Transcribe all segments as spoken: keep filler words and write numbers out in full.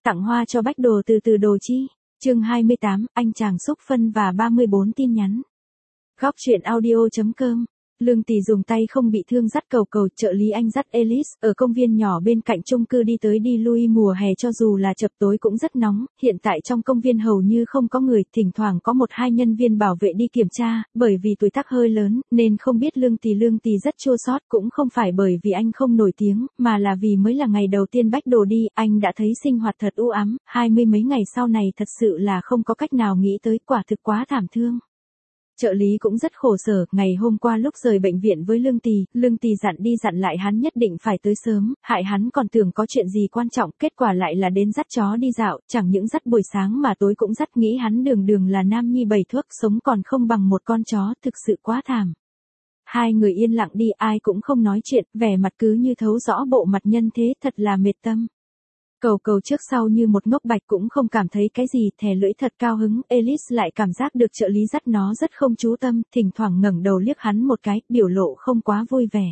Tặng hoa cho Bách Đồ từ từ đồ chi. Chương hai mươi tám, anh chàng xúc phân và ba mươi bốn tin nhắn. Góc truyện audio chấm com. Lương Tỷ dùng tay không bị thương dắt cầu cầu, trợ lý anh dắt Alice ở công viên nhỏ bên cạnh chung cư đi tới đi lui. Mùa hè cho dù là chập tối cũng rất nóng, hiện tại trong công viên hầu như không có người, thỉnh thoảng có một hai nhân viên bảo vệ đi kiểm tra, bởi vì tuổi tác hơi lớn, nên không biết Lương Tỷ. Lương Tỷ rất chua xót, cũng không phải bởi vì anh không nổi tiếng, mà là vì mới là ngày đầu tiên Bách Đồ đi, anh đã thấy sinh hoạt thật u ám, hai mươi mấy ngày sau này thật sự là không có cách nào nghĩ tới, quả thực quá thảm thương. Trợ lý cũng rất khổ sở, ngày hôm qua lúc rời bệnh viện với Lương Tỷ, Lương Tỷ dặn đi dặn lại hắn nhất định phải tới sớm, hại hắn còn tưởng có chuyện gì quan trọng, kết quả lại là đến dắt chó đi dạo, chẳng những dắt buổi sáng mà tối cũng dắt, nghĩ hắn đường đường là nam nhi bảy thước, sống còn không bằng một con chó, thực sự quá thảm. Hai người yên lặng đi, ai cũng không nói chuyện, vẻ mặt cứ như thấu rõ bộ mặt nhân thế, thật là mệt tâm. Cầu cầu trước sau như một ngốc bạch cũng không cảm thấy cái gì, thè lưỡi thật cao hứng. Alice lại cảm giác được trợ lý dắt nó rất không chú tâm, thỉnh thoảng ngẩng đầu liếc hắn một cái, biểu lộ không quá vui vẻ.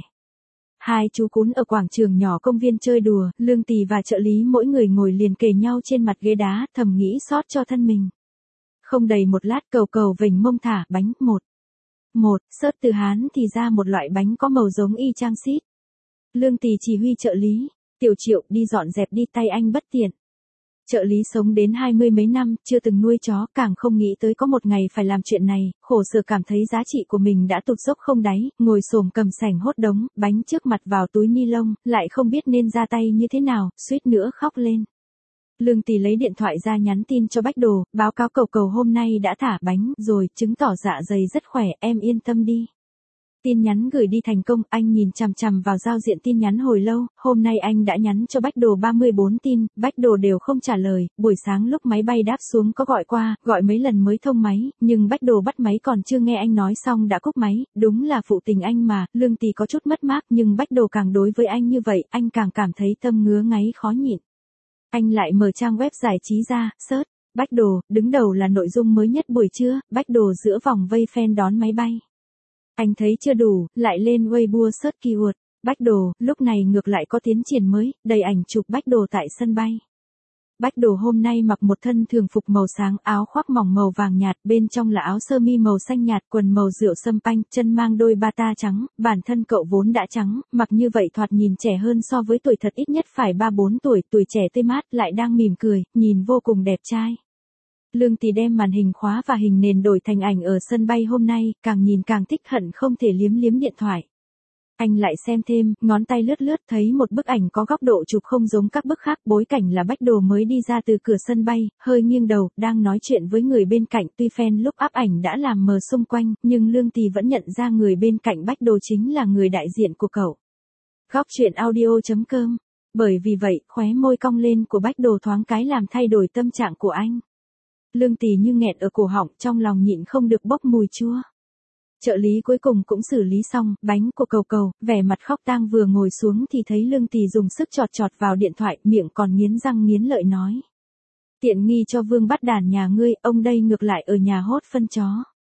Hai chú cún ở quảng trường nhỏ công viên chơi đùa, Lương Tỷ và trợ lý mỗi người ngồi liền kề nhau trên mặt ghế đá, thầm nghĩ xót cho thân mình. Không đầy một lát cầu cầu vểnh mông thả bánh, một. Một, sớt từ Hán thì ra một loại bánh có màu giống y chang xít. Lương Tỷ chỉ huy trợ lý. Tiểu Triệu, đi dọn dẹp đi, tay anh bất tiện. Trợ lý sống đến hai mươi mấy năm, chưa từng nuôi chó, càng không nghĩ tới có một ngày phải làm chuyện này, khổ sở cảm thấy giá trị của mình đã tụt dốc không đáy, ngồi xổm cầm sành hốt đống, bánh trước mặt vào túi ni lông, lại không biết nên ra tay như thế nào, suýt nữa khóc lên. Lương Tỷ lấy điện thoại ra nhắn tin cho Bách Đồ, báo cáo cầu cầu hôm nay đã thả bánh rồi, chứng tỏ dạ dày rất khỏe, em yên tâm đi. Tin nhắn gửi đi thành công, anh nhìn chằm chằm vào giao diện tin nhắn hồi lâu, hôm nay anh đã nhắn cho Bách Đồ ba mươi bốn tin, Bách Đồ đều không trả lời, buổi sáng lúc máy bay đáp xuống có gọi qua, gọi mấy lần mới thông máy, nhưng Bách Đồ bắt máy còn chưa nghe anh nói xong đã cúp máy, đúng là phụ tình anh mà. Lương Tỷ có chút mất mát, nhưng Bách Đồ càng đối với anh như vậy, anh càng cảm thấy tâm ngứa ngáy khó nhịn. Anh lại mở trang web giải trí ra, search, Bách Đồ, đứng đầu là nội dung mới nhất buổi trưa, Bách Đồ giữa vòng vây fan đón máy bay. Anh thấy chưa đủ, lại lên Weibo search keyword, Bách Đồ, lúc này ngược lại có tiến triển mới, đầy ảnh chụp Bách Đồ tại sân bay. Bách Đồ hôm nay mặc một thân thường phục màu sáng, áo khoác mỏng màu vàng nhạt, bên trong là áo sơ mi màu xanh nhạt, quần màu rượu sâm panh, chân mang đôi bata trắng, bản thân cậu vốn đã trắng, mặc như vậy thoạt nhìn trẻ hơn so với tuổi thật, ít nhất phải ba bốn tuổi, tuổi trẻ tươi mát, lại đang mỉm cười, nhìn vô cùng đẹp trai. Lương Tỷ đem màn hình khóa và hình nền đổi thành ảnh ở sân bay hôm nay, càng nhìn càng thích, hận không thể liếm liếm điện thoại. Anh lại xem thêm, ngón tay lướt lướt thấy một bức ảnh có góc độ chụp không giống các bức khác, bối cảnh là Bách Đồ mới đi ra từ cửa sân bay, hơi nghiêng đầu, đang nói chuyện với người bên cạnh, tuy fan lúc up ảnh đã làm mờ xung quanh, nhưng Lương Tỷ vẫn nhận ra người bên cạnh Bách Đồ chính là người đại diện của cậu. Góc truyện audio chấm com. Bởi vì vậy, khóe môi cong lên của Bách Đồ thoáng cái làm thay đổi tâm trạng của anh. Lương Tỷ như nghẹt ở cổ họng, trong lòng nhịn không được bốc mùi chua. Trợ lý cuối cùng cũng xử lý xong, bánh của cầu cầu, vẻ mặt khóc tang vừa ngồi xuống thì thấy Lương Tỷ dùng sức chọt chọt vào điện thoại, miệng còn nghiến răng nghiến lợi nói. Tiện nghi cho vương bắt đàn nhà ngươi, ông đây ngược lại ở nhà hốt phân chó.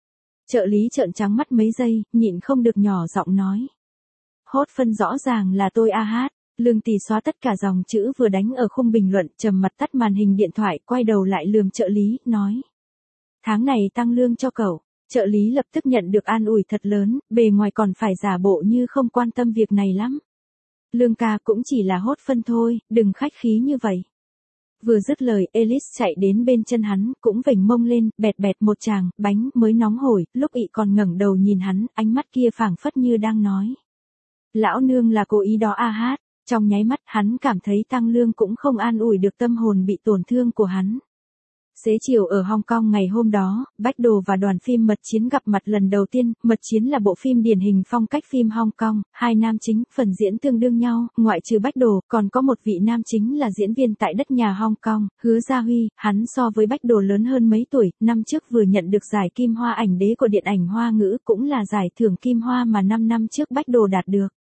Trợ lý trợn trắng mắt mấy giây, nhịn không được nhỏ giọng nói. Hốt phân rõ ràng là tôi a hát. Lương Tỷ xóa tất cả dòng chữ vừa đánh ở khung bình luận, trầm mặt tắt màn hình điện thoại, quay đầu lại lườm trợ lý, nói. Tháng này tăng lương cho cậu. Trợ lý lập tức nhận được an ủi thật lớn, bề ngoài còn phải giả bộ như không quan tâm việc này lắm. Lương ca cũng chỉ là hốt phân thôi, đừng khách khí như vậy. Vừa dứt lời, Alice chạy đến bên chân hắn, cũng vểnh mông lên, bẹt bẹt một tràng, bánh mới nóng hổi, lúc ị còn ngẩng đầu nhìn hắn, ánh mắt kia phảng phất như đang nói. Lão nương là cố ý đó a hát. Trong nháy mắt hắn cảm thấy tăng lương cũng không an ủi được tâm hồn bị tổn thương của hắn. Xế chiều ở Hong Kong ngày hôm đó, Bách Đồ và đoàn phim Mật Chiến gặp mặt lần đầu tiên. Mật Chiến là bộ phim điển hình phong cách phim Hong Kong, hai nam chính, phần diễn tương đương nhau, ngoại trừ Bách Đồ, còn có một vị nam chính là diễn viên tại đất nhà Hong Kong, Hứa Gia Huy, hắn so với Bách Đồ lớn hơn mấy tuổi, năm trước vừa nhận được giải Kim Hoa ảnh đế của điện ảnh Hoa ngữ, cũng là giải thưởng Kim Hoa mà năm năm trước Bách Đồ đạt được.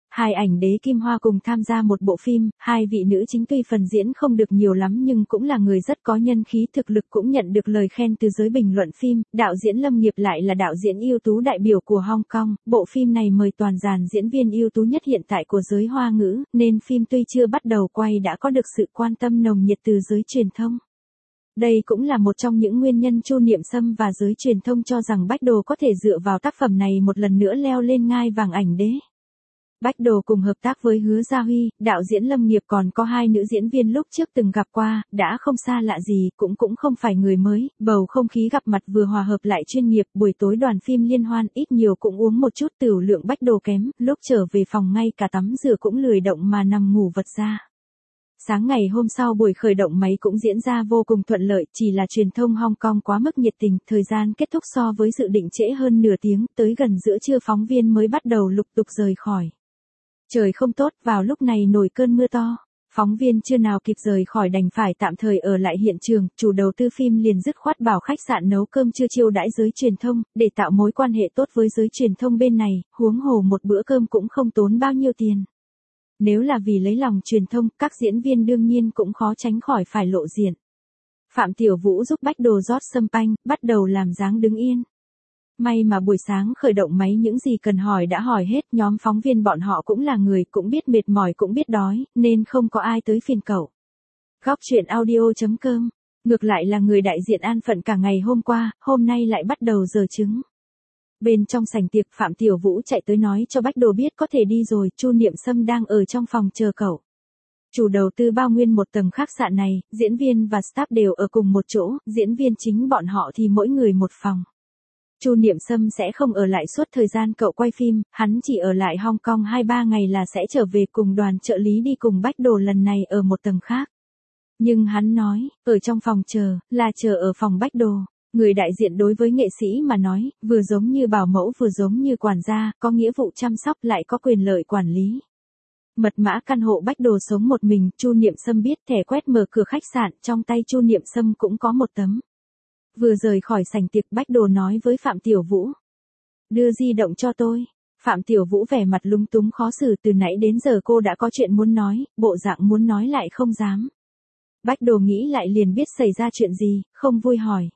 Hai ảnh đế Kim Hoa cùng tham gia một bộ phim, hai vị nữ chính tuy phần diễn không được nhiều lắm nhưng cũng là người rất có nhân khí, thực lực cũng nhận được lời khen từ giới bình luận phim. Đạo diễn Lâm Nghiệp lại là đạo diễn ưu tú đại biểu của Hong Kong, bộ phim này mời toàn dàn diễn viên ưu tú nhất hiện tại của giới Hoa ngữ, nên phim tuy chưa bắt đầu quay đã có được sự quan tâm nồng nhiệt từ giới truyền thông. Đây cũng là một trong những nguyên nhân Chu Niệm Sâm và giới truyền thông cho rằng Bách Đồ có thể dựa vào tác phẩm này một lần nữa leo lên ngai vàng ảnh đế. Bách Đồ cùng hợp tác với Hứa Gia Huy, đạo diễn Lâm Nghiệp còn có hai nữ diễn viên lúc trước từng gặp qua, đã không xa lạ gì, cũng cũng không phải người mới, bầu không khí gặp mặt vừa hòa hợp lại chuyên nghiệp, buổi tối đoàn phim liên hoan ít nhiều cũng uống một chút tửu lượng Bách Đồ kém, lúc trở về phòng ngay cả tắm rửa cũng lười động mà nằm ngủ vật ra. Sáng ngày hôm sau buổi khởi động máy cũng diễn ra vô cùng thuận lợi, chỉ là truyền thông Hong Kong quá mức nhiệt tình, thời gian kết thúc so với dự định trễ hơn nửa tiếng, tới gần giữa trưa phóng viên mới bắt đầu lục tục rời khỏi. Trời không tốt, vào lúc này nổi cơn mưa to. Phóng viên chưa nào kịp rời khỏi đành phải tạm thời ở lại hiện trường, chủ đầu tư phim liền dứt khoát bảo khách sạn nấu cơm trưa chiêu đãi giới truyền thông, để tạo mối quan hệ tốt với giới truyền thông bên này, huống hồ một bữa cơm cũng không tốn bao nhiêu tiền. Nếu là vì lấy lòng truyền thông, các diễn viên đương nhiên cũng khó tránh khỏi phải lộ diện. Phạm Tiểu Vũ giúp Bách Đồ rót sâm panh, bắt đầu làm dáng đứng yên. May mà buổi sáng khởi động máy những gì cần hỏi đã hỏi hết, nhóm phóng viên bọn họ cũng là người, cũng biết mệt mỏi cũng biết đói, nên không có ai tới phiền cậu. Góc truyện audio chấm com. Ngược lại là người đại diện an phận cả ngày hôm qua, hôm nay lại bắt đầu giờ trứng. Bên trong sảnh tiệc, Phạm Tiểu Vũ chạy tới nói cho Bách Đồ biết có thể đi rồi, Chu Niệm Sâm đang ở trong phòng chờ cậu. Chủ đầu tư bao nguyên một tầng khách sạn này, diễn viên và staff đều ở cùng một chỗ, diễn viên chính bọn họ thì mỗi người một phòng. Chu Niệm Sâm sẽ không ở lại suốt thời gian cậu quay phim, hắn chỉ ở lại Hong Kong hai ba ngày là sẽ trở về cùng đoàn trợ lý đi cùng Bách Đồ lần này ở một tầng khác. Nhưng hắn nói, ở trong phòng chờ, là chờ ở phòng Bách Đồ. Người đại diện đối với nghệ sĩ mà nói, vừa giống như bảo mẫu vừa giống như quản gia, có nghĩa vụ chăm sóc lại có quyền lợi quản lý. Mật mã căn hộ Bách Đồ sống một mình, Chu Niệm Sâm biết, thẻ quét mở cửa khách sạn, trong tay Chu Niệm Sâm cũng có một tấm. Vừa rời khỏi sảnh tiệc, Bách Đồ nói với Phạm Tiểu Vũ. Đưa di động cho tôi. Phạm Tiểu Vũ vẻ mặt lúng túng khó xử, từ nãy đến giờ cô đã có chuyện muốn nói, bộ dạng muốn nói lại không dám. Bách Đồ nghĩ lại liền biết xảy ra chuyện gì, không vui hỏi.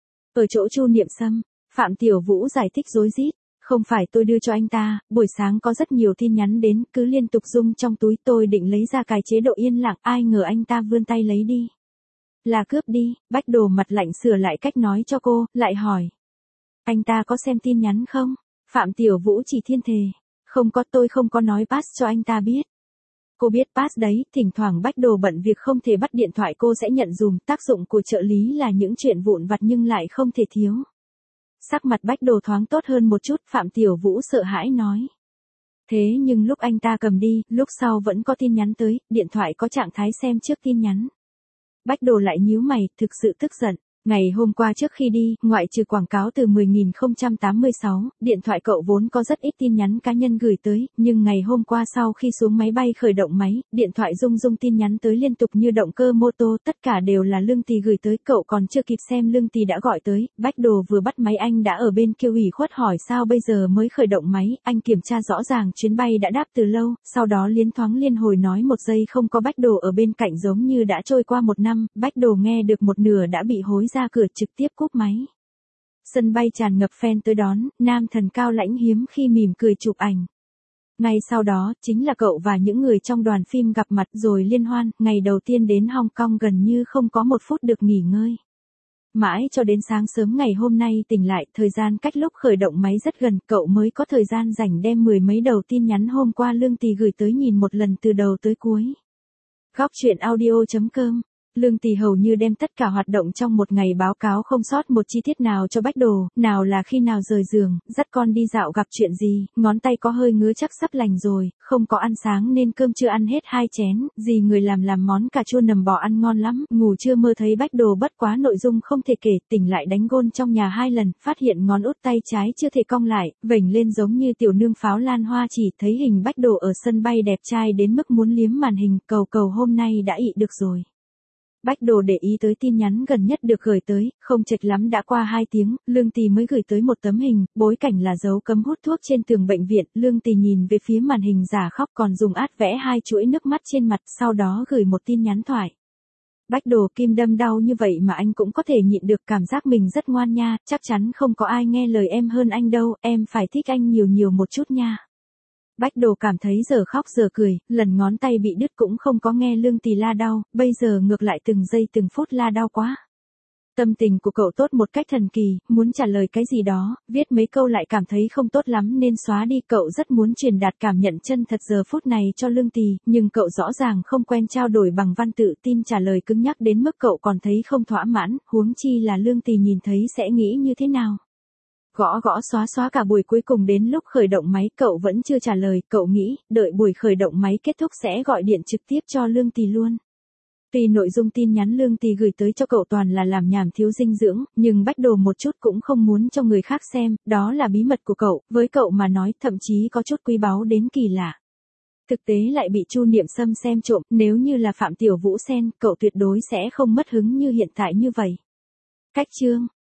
Ở chỗ Chu Niệm Sâm, Phạm Tiểu Vũ giải thích rối rít. Không phải tôi đưa cho anh ta, buổi sáng có rất nhiều tin nhắn đến, cứ liên tục rung trong túi, tôi định lấy ra cài chế độ yên lặng, ai ngờ anh ta vươn tay lấy đi. Là cướp đi. Bách Đồ mặt lạnh sửa lại cách nói cho cô, lại hỏi. Anh ta có xem tin nhắn không? Phạm Tiểu Vũ chỉ thiên thề. Không có, tôi không có nói pass cho anh ta biết. Cô biết pass đấy, thỉnh thoảng Bách Đồ bận việc không thể bắt điện thoại cô sẽ nhận dùm, tác dụng của trợ lý là những chuyện vụn vặt nhưng lại không thể thiếu. Sắc mặt Bách Đồ thoáng tốt hơn một chút, Phạm Tiểu Vũ sợ hãi nói. Thế nhưng lúc anh ta cầm đi, lúc sau vẫn có tin nhắn tới, điện thoại có trạng thái xem trước tin nhắn. Bách Đồ lại nhíu mày, thực sự tức giận. Ngày hôm qua trước khi đi, ngoại trừ quảng cáo từ mười nghìn không trăm tám mươi sáu, điện thoại cậu vốn có rất ít tin nhắn cá nhân gửi tới, nhưng ngày hôm qua sau khi xuống máy bay khởi động máy, điện thoại rung rung tin nhắn tới liên tục như động cơ mô tô, tất cả đều là Lương Tì gửi tới, cậu còn chưa kịp xem Lương Tì đã gọi tới, Bách Đồ vừa bắt máy anh đã ở bên kia ủy khuất hỏi sao bây giờ mới khởi động máy, anh kiểm tra rõ ràng chuyến bay đã đáp từ lâu, sau đó liến thoáng liên hồi nói một giây không có Bách Đồ ở bên cạnh giống như đã trôi qua một năm, Bách Đồ nghe được một nửa đã bị hối ra cửa trực tiếp cúp máy. Sân bay tràn ngập fan tới đón, nam thần cao lãnh hiếm khi mỉm cười chụp ảnh. Ngay sau đó, chính là cậu và những người trong đoàn phim gặp mặt rồi liên hoan, ngày đầu tiên đến Hong Kong gần như không có một phút được nghỉ ngơi. Mãi cho đến sáng sớm ngày hôm nay tỉnh lại, thời gian cách lúc khởi động máy rất gần, cậu mới có thời gian rảnh đem mười mấy đầu tin nhắn hôm qua Lương Tì gửi tới nhìn một lần từ đầu tới cuối. Góc truyện audio chấm com. Lương Tì hầu như đem tất cả hoạt động trong một ngày báo cáo không sót một chi tiết nào cho Bách Đồ, nào là khi nào rời giường, dắt con đi dạo gặp chuyện gì, ngón tay có hơi ngứa chắc sắp lành rồi, không có ăn sáng nên cơm chưa ăn hết hai chén, gì người làm làm món cà chua nầm bò ăn ngon lắm, ngủ chưa mơ thấy Bách Đồ bất quá nội dung không thể kể, tỉnh lại đánh gôn trong nhà hai lần, phát hiện ngón út tay trái chưa thể cong lại, vểnh lên giống như tiểu nương pháo lan hoa chỉ, thấy hình Bách Đồ ở sân bay đẹp trai đến mức muốn liếm màn hình, cầu cầu hôm nay đã ị được rồi. Bách Đồ để ý tới tin nhắn gần nhất được gửi tới, không chệch lắm đã qua hai tiếng, Lương Tì mới gửi tới một tấm hình, bối cảnh là dấu cấm hút thuốc trên tường bệnh viện, Lương Tì nhìn về phía màn hình giả khóc còn dùng át vẽ hai chuỗi nước mắt trên mặt, sau đó gửi một tin nhắn thoại. Bách Đồ, kim đâm đau như vậy mà anh cũng có thể nhịn được, cảm giác mình rất ngoan nha, chắc chắn không có ai nghe lời em hơn anh đâu, em phải thích anh nhiều nhiều một chút nha. Bách Đồ cảm thấy giờ khóc giờ cười, lần ngón tay bị đứt cũng không có nghe Lương Tì la đau, bây giờ ngược lại từng giây từng phút la đau quá. Tâm tình của cậu tốt một cách thần kỳ, muốn trả lời cái gì đó, viết mấy câu lại cảm thấy không tốt lắm nên xóa đi. Cậu rất muốn truyền đạt cảm nhận chân thật giờ phút này cho Lương Tì, nhưng cậu rõ ràng không quen trao đổi bằng văn tự, tin trả lời cứng nhắc đến mức cậu còn thấy không thỏa mãn, huống chi là Lương Tì nhìn thấy sẽ nghĩ như thế nào. Gõ gõ xóa xóa cả buổi, cuối cùng đến lúc khởi động máy cậu vẫn chưa trả lời, cậu nghĩ, đợi buổi khởi động máy kết thúc sẽ gọi điện trực tiếp cho Lương Tì luôn. Tuy nội dung tin nhắn Lương Tì gửi tới cho cậu toàn là làm nhảm thiếu dinh dưỡng, nhưng Bách Đồ một chút cũng không muốn cho người khác xem, đó là bí mật của cậu, với cậu mà nói thậm chí có chút quý báu đến kỳ lạ. Thực tế lại bị Chu Niệm Sâm xem trộm, nếu như là Phạm Tiểu Vũ xem, cậu tuyệt đối sẽ không mất hứng như hiện tại như vậy. Cách chương